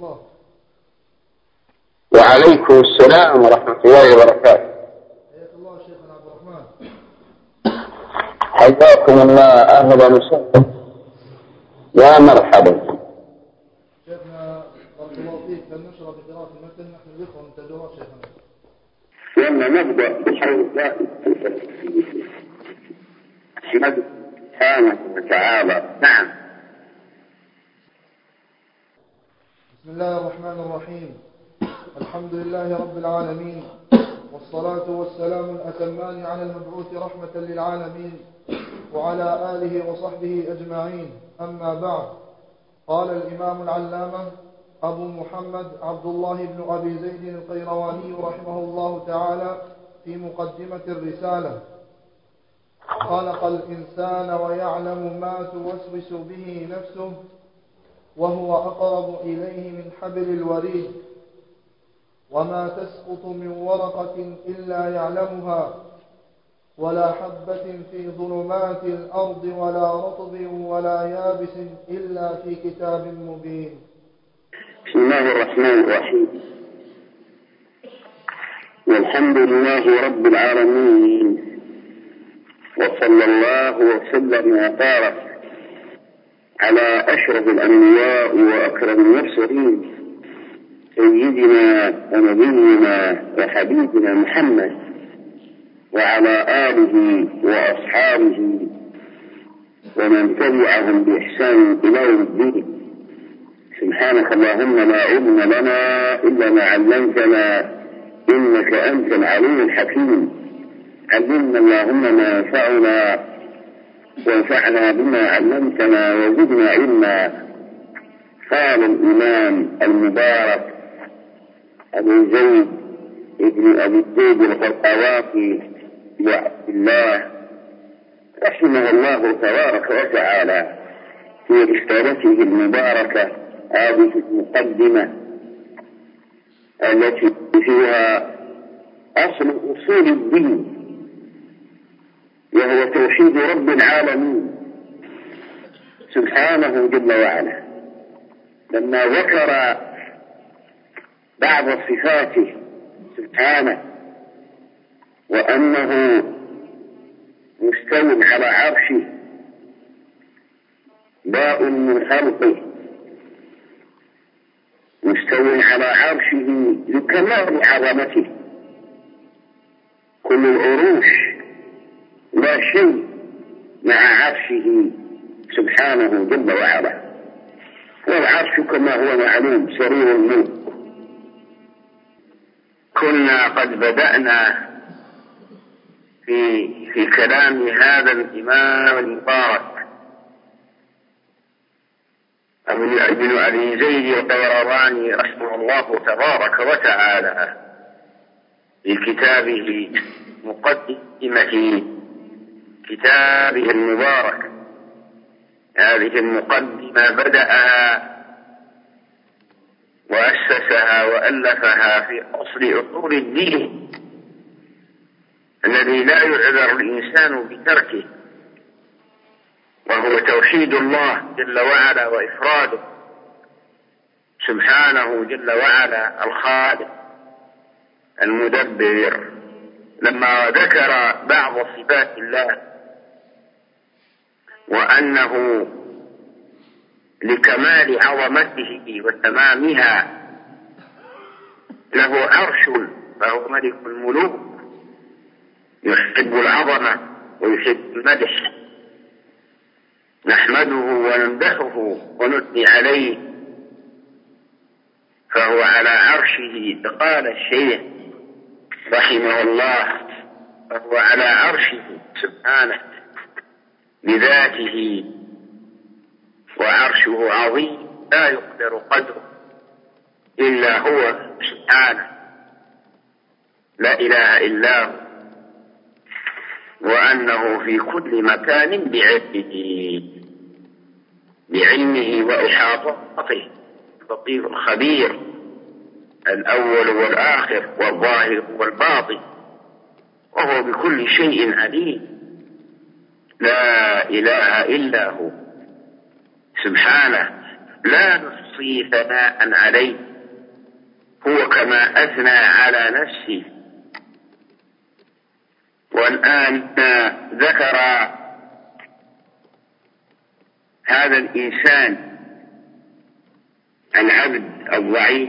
الله. وعليكم السلام ورحمة الله وبركاته. حياك الله شيخنا عبد الرحمن. حياكم الله، أهلا وسهلا، يا مرحبا. شيخنا بارك الله فيك، فلنشرع بقراءة المتن نحن الإخوة منتظرون شيخنا. لما نبدأ بحول الله أحمد سبحانه وتعالى. نعم. بسم الله الرحمن الرحيم. الحمد لله رب العالمين، والصلاة والسلام الأتمان على المبعوث رحمة للعالمين وعلى آله وصحبه أجمعين. أما بعد، قال الإمام العلامة أبو محمد عبد الله بن أبي زيد القيرواني رحمه الله تعالى في مقدمة الرسالة: خلق الإنسان ويعلم ما توسوس به نفسه وهو أقرب إليه من حبل الوريد، وما تسقط من ورقة إلا يعلمها، ولا حبة في ظلمات الأرض ولا رطب ولا يابس إلا في كتاب مبين. بسم الله الرحمن الرحيم، والحمد لله رب العالمين، وصلى الله وسلم وبارك على أشرف الأنبياء وأكرم المرسلين سيدنا ونبينا وحبيبنا محمد وعلى آله وأصحابه ومن تبعهم بإحسان إلى يوم الدين. سبحانك اللهم لا علم لنا إلا ما علمتنا إنك أنت العليم الحكيم. علمنا اللهم ما ينفعنا وانفعنا بما علمتنا وزدنا علما. قال الإمام المبارك أبو زيد ابن أبي زيد القرطاوي وعبد الله رحمه الله تبارك وتعالى في رسالته المباركة هذه المقدمة التي فيها أصل أصول الدين، وهو توحيد رب العالمين سبحانه جل وعلا. لما ذكر بعض صفاته سبحانه وأنه مستو على عرشه باء من خلقه، مستو على عرشه لكمال عظمته، كل العروش لا شيء مع عرشه سبحانه جل وعلا. والعرش كما هو معلوم سرير الملك. كنا قد بدأنا في كلام هذا الإمام المبارك ابن أبي زيد القيرواني رحمه الله تبارك وتعالى في كتابه مقدمة كتابه المبارك. هذه المقدمة بدأها وأسسها وألفها في أصل أصول الدين الذي لا يعذر الإنسان بتركه، وهو توحيد الله جل وعلا وإفراده سبحانه جل وعلا الخالق المدبر. لما ذكر بعض صفات الله وأنه لكمال عظمته وتمامها له عرش فهو ملك الملوك، يحب العظمة ويحب المدح، نحمده ونمدحه ونثني عليه، فهو على عرشه. قال الشيخ رحمه الله: فهو على عرشه سبحانه بذاته، وعرشه عظيم لا يقدر قدره إلا هو سبحانه، لا إله إلا هو، وأنه في كل مكان بعلمه وإحاطته، اللطيف الخبير، الأول والآخر والظاهر والباطن، وهو بكل شيء عليم، لا إله إلا هو سبحانه. لا نحصي ثناء عليه، هو كما أثنى على نفسه. والآن ذكر هذا الإنسان العبد الضعيف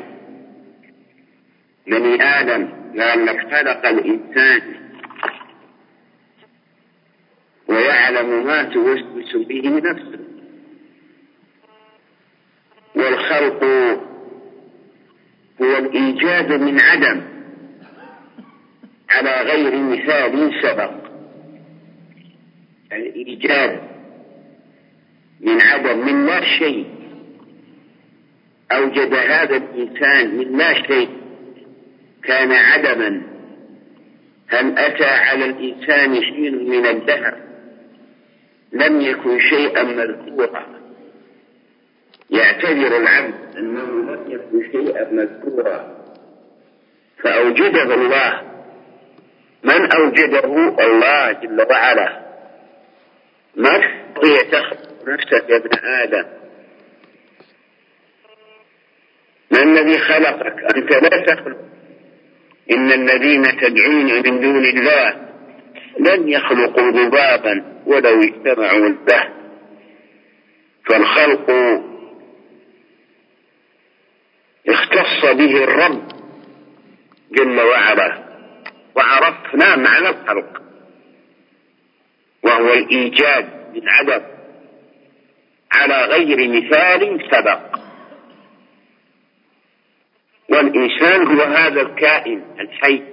بني آدم، لأنك خلق الإنسان ويعلم ما توسوس به نفسه. والخلق هو الإيجاد من عدم على غير مثال سبق، الإيجاد من عدم، من لا شيء. أوجد هذا الإنسان من لا شيء، كان عدما. هل أتى على الإنسان حين من الدهر لم يكن شيئا مذكورا؟ يعتذر العبد أنه لم يكن شيئا مذكورا، فأوجده الله. من أوجده؟ الله جل وعلا. ما تستطيع تخلق نفسك يا ابن آدم. ما الذي خلقك؟ أنت لا تخلق. إن الذين تدعون من دون الله لن يخلقوا ذبابا ولو اجتمعوا له. فالخلق اختص به الرب جل وعلا، وعرفنا معنى الخلق، وهو الإيجاد من عدم على غير مثال سبق. والإنسان هو هذا الكائن الحي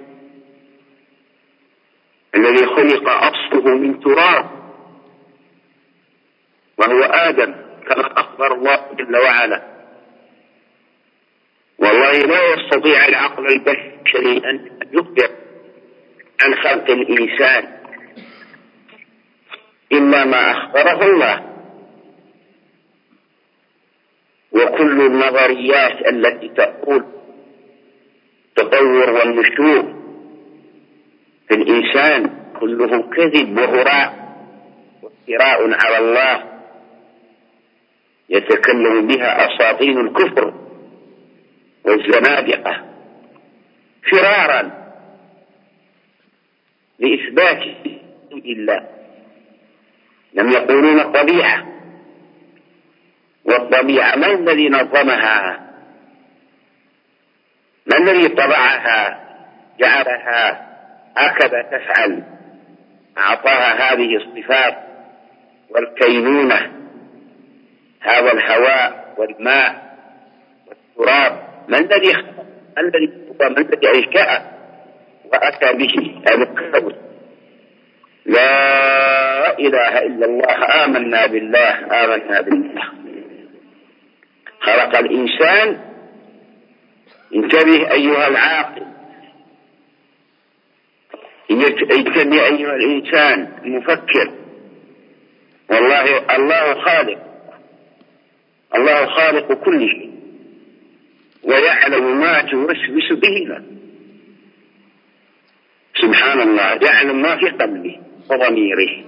الذي خلق أصله من تراب، وهو آدم كما أخبر الله جل وعلا. والله لا يستطيع العقل البشري أن يخبر عن خلق الإنسان إلا ما أخبره الله. وكل النظريات التي تقول التطور والنشوء في الإنسان كله كذب وهراء وافتراء على الله، يتكلم بها أساطين الكفر والزنادقة فرارا لإثبات الله. لم يقولون الطبيعة، والطبيعة من الذي نظمها؟ من الذي طبعها جعلها هكذا تفعل؟ أعطاها هذه الصفات والكينونة، هذا الهواء والماء والتراب. من الذي خلق؟ من الذي أنشأه وأتى به هذا الكون؟ لا إله إلا الله. آمنا بالله. خلق الإنسان. انتبه أيها العاقل، انتبه أيها الإنسان المفكر. والله الله خالق كل شيء، ويعلم ما توسوس به له. سبحان الله، يعلم ما في قلبه وضميره،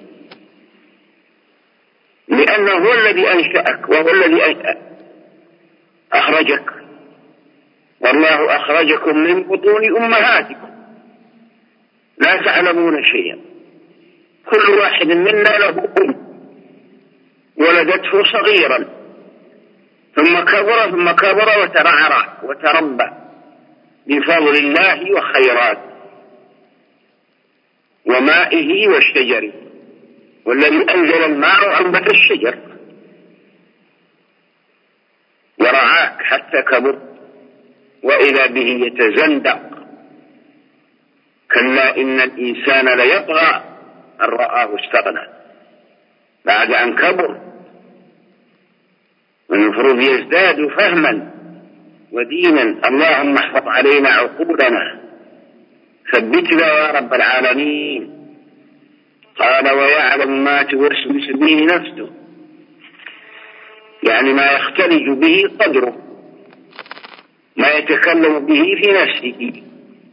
لأنه هو الذي أنشأك وهو الذي أخرجك. والله أخرجكم من بطون أمهاتكم لا تعلمون شيئا. كل واحد منا له أم ولدته صغيرا، ثم كبر وترعرع وتربى بفضل الله وخيرات ومائه والشجر، والذي أنزل الماء أنبت الشجر ورعاك حتى كبر، وإذا به يتزندق. كلا إن الإنسان ليطغى أن رآه استغنى بعد أن كبر. والمفروض يزداد فهما ودينا. اللهم احفظ علينا عقولنا، ثبتنا يا رب العالمين. قال ويعلم ما توسوس به نفسه، يعني ما يختلج به قدره، ما يتكلم به في نفسه،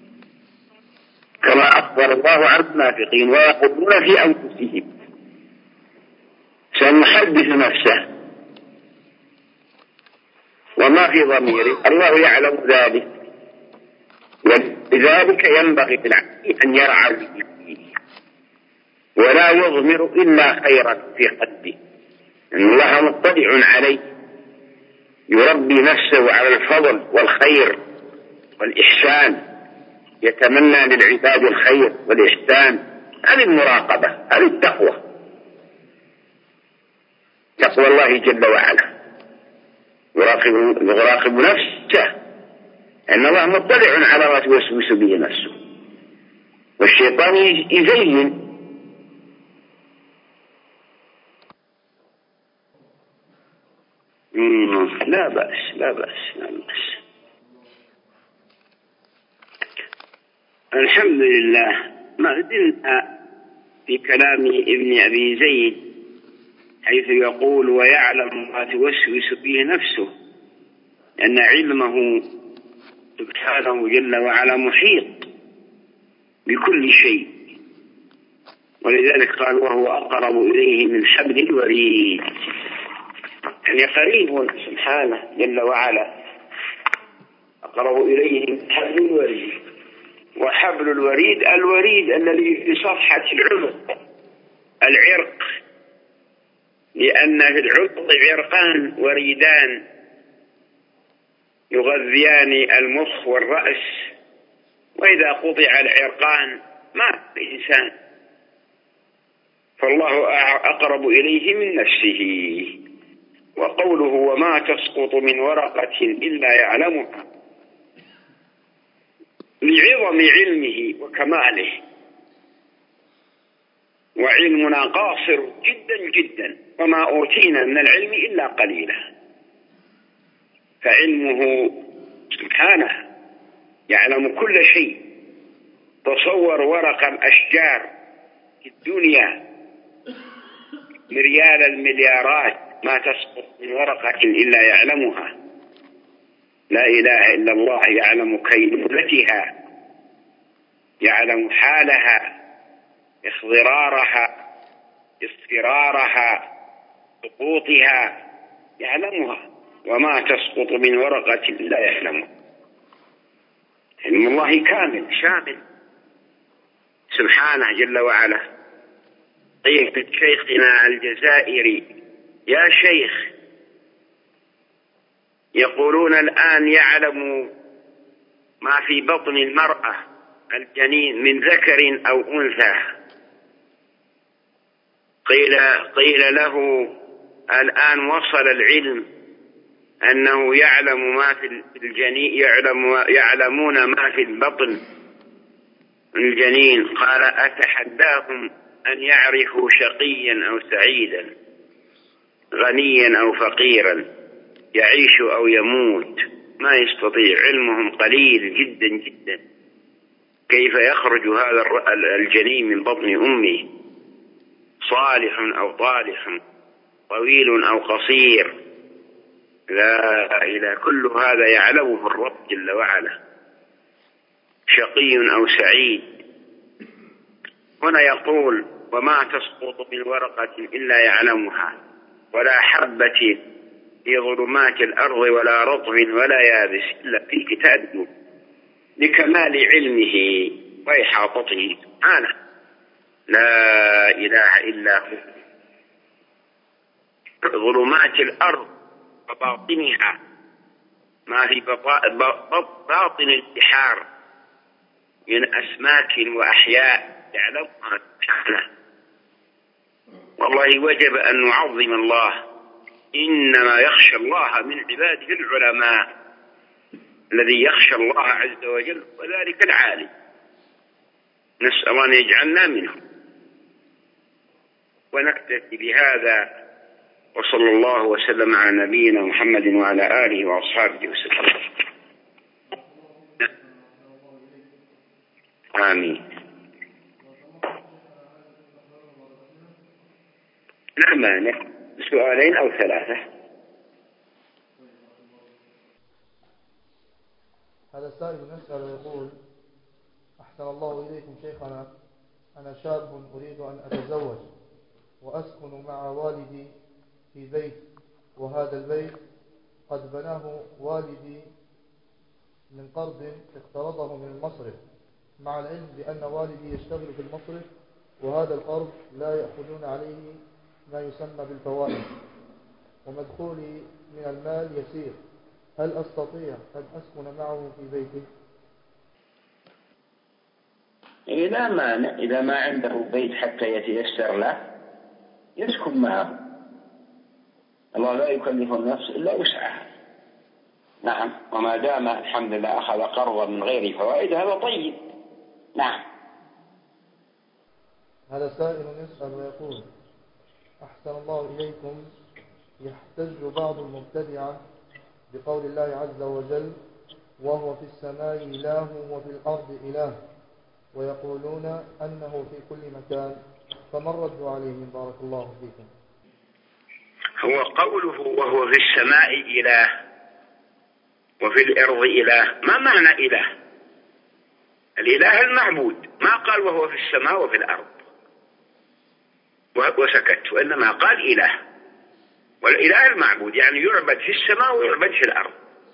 كما أخبر الله عن المنافقين ويقولون في أنفسهم. سنحدث نفسه وما في ضميره، الله يعلم ذلك، ولذلك ينبغي للعبد أن يرعى به ولا يضمر إلا خيرا في قلبه، إن الله مطلع عليه، يربي نفسه على الفضل والخير والإحسان، يتمنى للعباد الخير والإحسان. هذه المراقبة، هذه التقوى، تقوى الله جل وعلا، يراقب نفسه أن الله مطلع على ما توسوس به نفسه، والشيطان يزين. لا بأس لا بأس لا بأس. الحمد لله. ما زلنا في كلام ابن أبي زيد حيث يقول ويعلم ما توسوس به نفسه، أن علمه سبحانه جل وعلا محيط بكل شيء، ولذلك قال وهو أقرب إليه من حبل الوريد، يعني قريب سبحانه جل وعلا، أقرب إليه من حبل الوريد. وحبل الوريد الوريد الذي في صفحة العرق، لأن في العرق عرقان وريدان يغذيان المخ والرأس، وإذا قطع العرقان مات الإنسان، فالله أقرب إليه من نفسه. وقوله وما تسقط من ورقة إلا يعلمها، لعظم علمه وكماله، وعلمنا قاصر جدا جدا، وما أوتينا من العلم إلا قليلا. فعلمه سبحانه يعلم كل شيء. تصور ورق الأشجار في الدنيا مريال المليارات، ما تسقط من ورقة إلا يعلمها. لا إله إلا الله يعلم كيفيتها، يعلم حالها، اخضرارها، اصفرارها، سقوطها، يعلمها. وما تسقط من ورقة إلا يعلمها. علم الله كامل شامل سبحانه جل وعلا. قيل شيخنا الجزائري يا شيخ، يقولون الآن يعلم ما في بطن المرأة الجنين من ذكر أو أنثى. قيل له الآن وصل العلم أنه يعلم ما في الجنين، يعلمون ما في البطن الجنين. قال أتحداهم أن يعرفوا شقيا أو سعيدا، غنيا أو فقيرا، يعيش أو يموت، ما يستطيع، علمهم قليل جدا جدا. كيف يخرج هذا الجنين من بطن أمه، صالح أو طالح، طويل أو قصير؟ لا إله، كل هذا يعلمه الرب جل وعلا، شقي أو سعيد. هنا يقول وما تسقط من ورقة إلا يعلمها، ولا حبة في ظلمات الأرض ولا رطب ولا يابس إلا في كتاب مبين، لكمال علمه وإحاطته سبحانه. لا إله إلا هو. ظلمات الأرض وباطنها، ما في باطن البحار من أسماك وأحياء يعلمها سبحانه. والله وجب أن نعظم الله. إنما يخشى الله من عباده العلماء، الذي يخشى الله عز وجل وذلك العالم. نسأل أن يجعلنا منهم. ونكتفي بهذا، وصلى الله وسلم على نبينا محمد وعلى آله وأصحابه وسلم. آمين. لا مانع، سؤالين أو ثلاثة. هذا السائل يسأل ويقول أحسن الله إليكم شيخنا، أنا شاب أريد أن أتزوج وأسكن مع والدي في بيت، وهذا البيت قد بناه والدي من قرض اقترضه من المصرف، مع العلم بأن والدي يشتغل في المصرف وهذا القرض لا يأخذون عليه ما يسمى بالفوائد، ومدخولي من المال يسير، هل أستطيع أن أسكن معه في بيته؟ لا مانع، إذا ما عنده بيت حتى يتيسر له يسكن معه. الله لا يكلف النفس إلا وسعها. نعم، وما دام الحمد لله أخذ قرضا من غير فوائد هذا طيب. نعم. هذا سائل يسأل ويقول: أحسن الله إليكم، يحتج بعض المبتدعة بقول الله عز وجل: وهو في السماء إله وفي الأرض إله، ويقولون أنه في كل مكان، فما الرد عليهم بارك الله فيكم؟ هو قوله وهو في السماء إله وفي الأرض إله، ما معنى إله؟ الإله المعبود، ما قال وهو في السماء وفي الأرض وسكت، وإنما قال إله، والإله المعبود يعني يعبد في السماء ويعبد في الأرض.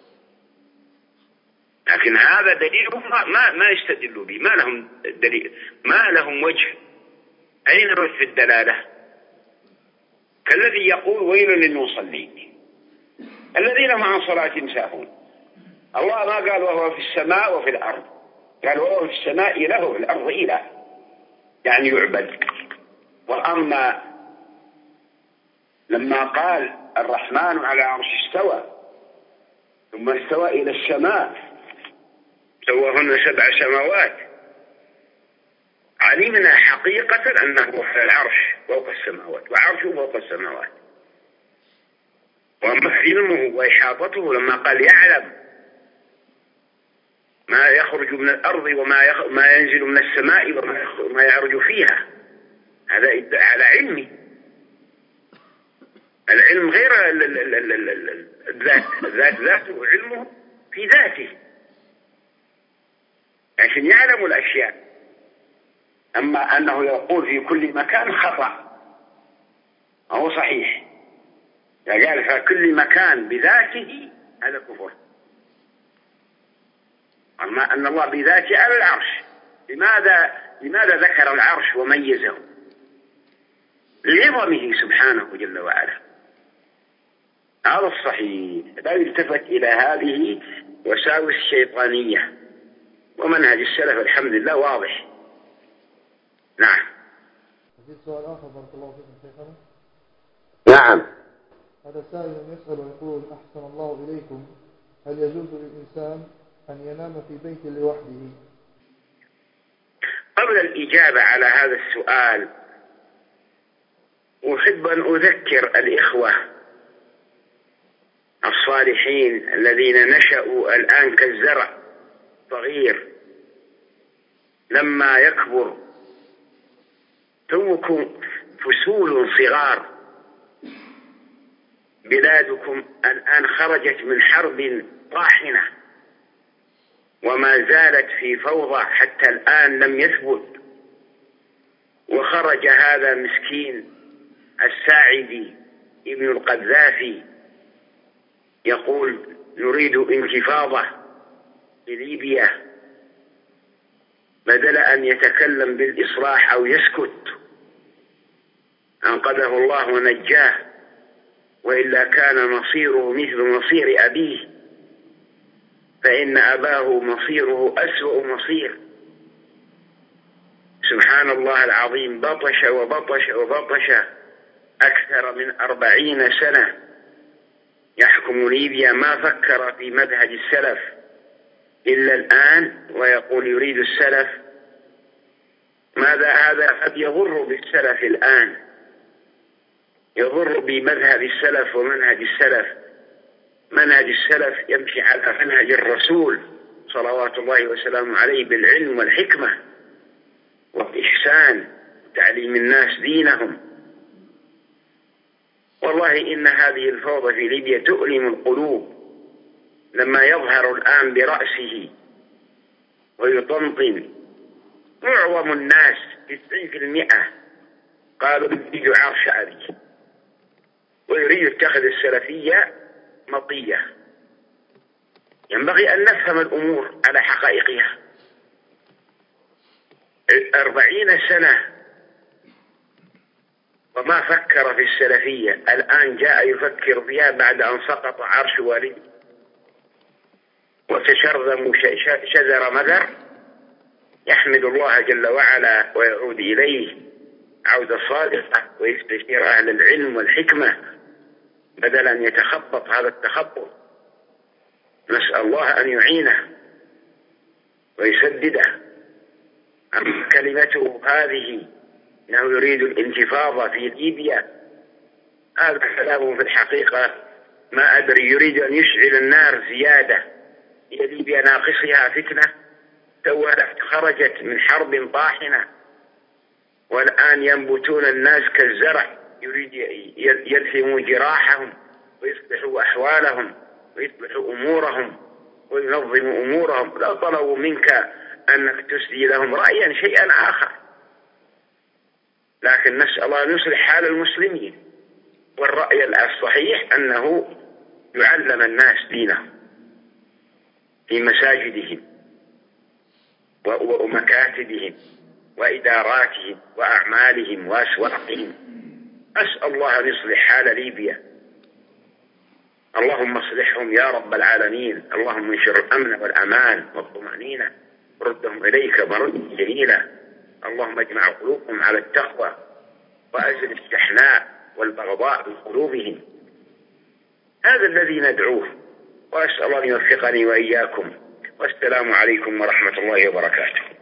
لكن هذا دليل ما يستدلوا به، ما لهم دليل، ما لهم وجه. أين وجه الدلالة؟ كالذي يقول ويل للمصلين الذين هم عن صلاتهم ساهون. الله ما قال وهو في السماء وفي الأرض، قال وهو في السماء إله وفي الأرض إله، يعني يعبد. وأما لما قال الرحمن على عرش استوى ثم استوى إلى السماء سواهن 7 سماوات، علمنا حقيقة أنه على العرش فوق السماوات وعرشه فوق السماوات. وأما علمه وإحاطته لما قال يعلم ما يخرج من الأرض وما ينزل من السماء وما يعرج فيها، هذا على علمه. العلم غير الذات، الذات ذاته، علمه في ذاته عشان يعلم الأشياء. أما أنه يقول في كل مكان خطأ، هو صحيح. قال في كل مكان بذاته هذا كفر. أما أن الله بذاته على العرش، لماذا ذكر العرش وميزه؟ لعظمه سبحانه جل وعلا. هذا الصحيح، لا يلتفت إلى هذه وساوس الشيطانية، ومنهج السلف الحمد لله واضح. نعم. في سؤال آخر بارك الله فيكم شيخنا. نعم. هذا سائل يسأل ويقول: أحسن الله إليكم، هل يجوز للإنسان أن ينام في بيت لوحده؟ قبل الإجابة على هذا السؤال أحب أن أذكر الإخوة الصالحين الذين نشأوا الآن كالزرع صغير، لما يكبر توكم فسول صغار. بلادكم الآن خرجت من حرب طاحنة وما زالت في فوضى حتى الآن لم يثبت. وخرج هذا مسكين الساعدي ابن القذافي يقول نريد انتفاضة في ليبيا، بدل أن يتكلم بالإصلاح أو يسكت. أنقذه الله ونجاه، وإلا كان مصيره مثل مصير أبيه، فإن أباه مصيره أسوأ مصير. سبحان الله العظيم، بطش وبطش وبطش أكثر من 40 سنة يحكم ليبيا، ما فكر في منهج السلف إلا الآن، ويقول يريد السلف. ماذا هذا؟ قد يضر بالسلف الآن، يضر بمذهب السلف ومنهج السلف. منهج السلف يمشي على منهج الرسول صلوات الله وسلامه عليه بالعلم والحكمة والإحسان وتعليم الناس دينهم. والله إن هذه الفوضى في ليبيا تؤلم القلوب، لما يظهر الآن برأسه ويطنطن. معظم الناس 90% قالوا يريد عرش أبي، ويريد يتخذ السلفية مطية. ينبغي أن نفهم الأمور على حقائقها. 40 سنة وما فكر في السلفية، الآن جاء يفكر فيها بعد أن سقط عرش والده وتشرذم شذر مذر. يحمد الله جل وعلا ويعود إليه عودة صادقة ويستشير أهل العلم والحكمة بدل أن يتخبط هذا التخبط. نسأل الله أن يعينه ويسدده. أما كلمته هذه أنه يريد الانتفاضة في ليبيا، هذا كلامه في الحقيقة ما أدري، يريد أن يشعل النار زيادة. هي ليبيا ناقصها فتنة، خرجت من حرب طاحنة والآن ينبتون الناس كالزرع، يريد يلثموا جراحهم ويصلحوا أحوالهم ويصلحوا أمورهم وينظموا أمورهم. لا طلبوا منك أنك تسدي لهم رأيا شيئا آخر، لكن نسأل الله أن يصلح حال المسلمين. والرأي الصحيح أنه يعلم الناس دينهم في مساجدهم ومكاتبهم وإداراتهم وأعمالهم وأسواقهم. أسأل الله أن يصلح حال ليبيا. اللهم اصلحهم يا رب العالمين. اللهم انشر الأمن والأمان والطمأنينة، ردهم إليك مردا جميلا. اللهم اجمع قلوبهم على التقوى وأزل الشحناء والبغضاء في قلوبهم. هذا الذي ندعوه، وأسأل الله أن يوفقني وإياكم. والسلام عليكم ورحمة الله وبركاته.